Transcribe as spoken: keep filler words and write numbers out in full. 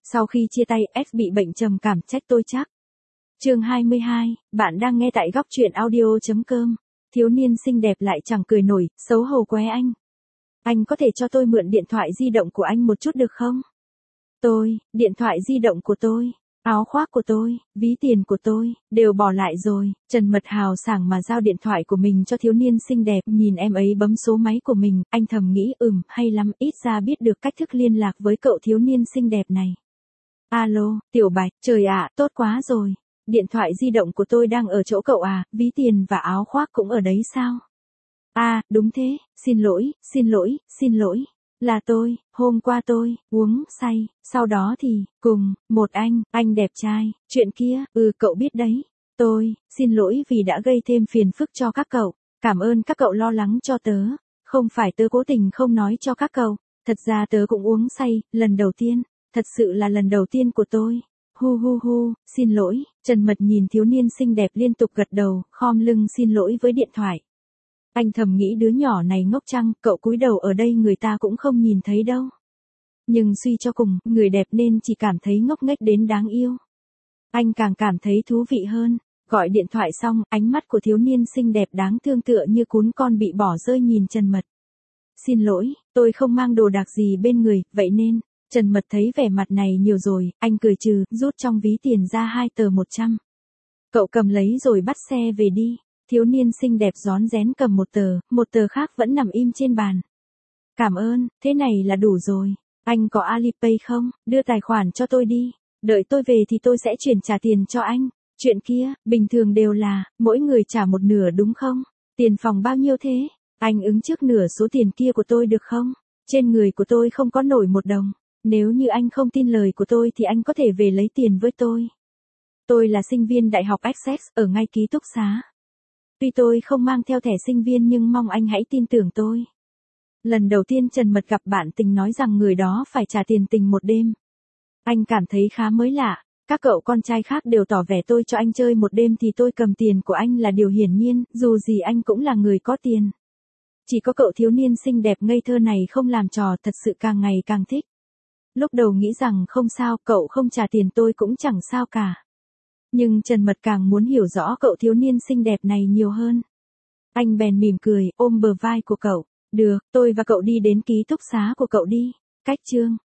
Sau khi chia tay, S bị bệnh trầm cảm, trách tôi chắc. Chương hai mươi hai, bạn đang nghe tại góc truyện audio chấm com. Thiếu niên xinh đẹp lại chẳng cười nổi, xấu hổ quá anh. Anh có thể cho tôi mượn điện thoại di động của anh một chút được không? Tôi, điện thoại di động của tôi, áo khoác của tôi, ví tiền của tôi, đều bỏ lại rồi. Trần Mật hào sảng mà giao điện thoại của mình cho thiếu niên xinh đẹp, nhìn em ấy bấm số máy của mình, anh thầm nghĩ ừm, hay lắm, ít ra biết được cách thức liên lạc với cậu thiếu niên xinh đẹp này. Alo, Tiểu Bạch, trời ạ, tốt quá rồi. Điện thoại di động của tôi đang ở chỗ cậu à, ví tiền và áo khoác cũng ở đấy sao? À, đúng thế, xin lỗi, xin lỗi, xin lỗi. Là tôi, hôm qua tôi, uống, say, sau đó thì, cùng, một anh, anh đẹp trai, chuyện kia, ừ cậu biết đấy. Tôi, xin lỗi vì đã gây thêm phiền phức cho các cậu, cảm ơn các cậu lo lắng cho tớ, không phải tớ cố tình không nói cho các cậu, thật ra tớ cũng uống say, lần đầu tiên, thật sự là lần đầu tiên của tôi. Hu hu hu, xin lỗi, Trần Mật nhìn thiếu niên xinh đẹp liên tục gật đầu, khom lưng xin lỗi với điện thoại. Anh thầm nghĩ đứa nhỏ này ngốc chăng, cậu cúi đầu ở đây người ta cũng không nhìn thấy đâu. Nhưng suy cho cùng, người đẹp nên chỉ cảm thấy ngốc nghếch đến đáng yêu. Anh càng cảm thấy thú vị hơn. Gọi điện thoại xong, ánh mắt của thiếu niên xinh đẹp đáng thương tựa như cún con bị bỏ rơi nhìn Trần Mật. Xin lỗi, tôi không mang đồ đạc gì bên người, vậy nên, Trần Mật thấy vẻ mặt này nhiều rồi, anh cười trừ, rút trong ví tiền ra hai tờ một trăm. Cậu cầm lấy rồi bắt xe về đi. Thiếu niên xinh đẹp rón rén cầm một tờ, một tờ khác vẫn nằm im trên bàn. Cảm ơn, thế này là đủ rồi. Anh có Alipay không? Đưa tài khoản cho tôi đi. Đợi tôi về thì tôi sẽ chuyển trả tiền cho anh. Chuyện kia, bình thường đều là, mỗi người trả một nửa đúng không? Tiền phòng bao nhiêu thế? Anh ứng trước nửa số tiền kia của tôi được không? Trên người của tôi không có nổi một đồng. Nếu như anh không tin lời của tôi thì anh có thể về lấy tiền với tôi. Tôi là sinh viên Đại học Essex, ở ngay ký túc xá. Tuy tôi không mang theo thẻ sinh viên nhưng mong anh hãy tin tưởng tôi. Lần đầu tiên Trần Mật gặp bạn tình nói rằng người đó phải trả tiền tình một đêm. Anh cảm thấy khá mới lạ, các cậu con trai khác đều tỏ vẻ tôi cho anh chơi một đêm thì tôi cầm tiền của anh là điều hiển nhiên, dù gì anh cũng là người có tiền. Chỉ có cậu thiếu niên xinh đẹp ngây thơ này không làm trò, thật sự càng ngày càng thích. Lúc đầu nghĩ rằng không sao, cậu không trả tiền tôi cũng chẳng sao cả. Nhưng Trần Mật càng muốn hiểu rõ cậu thiếu niên xinh đẹp này nhiều hơn. Anh bèn mỉm cười, ôm bờ vai của cậu. Được, tôi và cậu đi đến ký túc xá của cậu đi. Cách chương.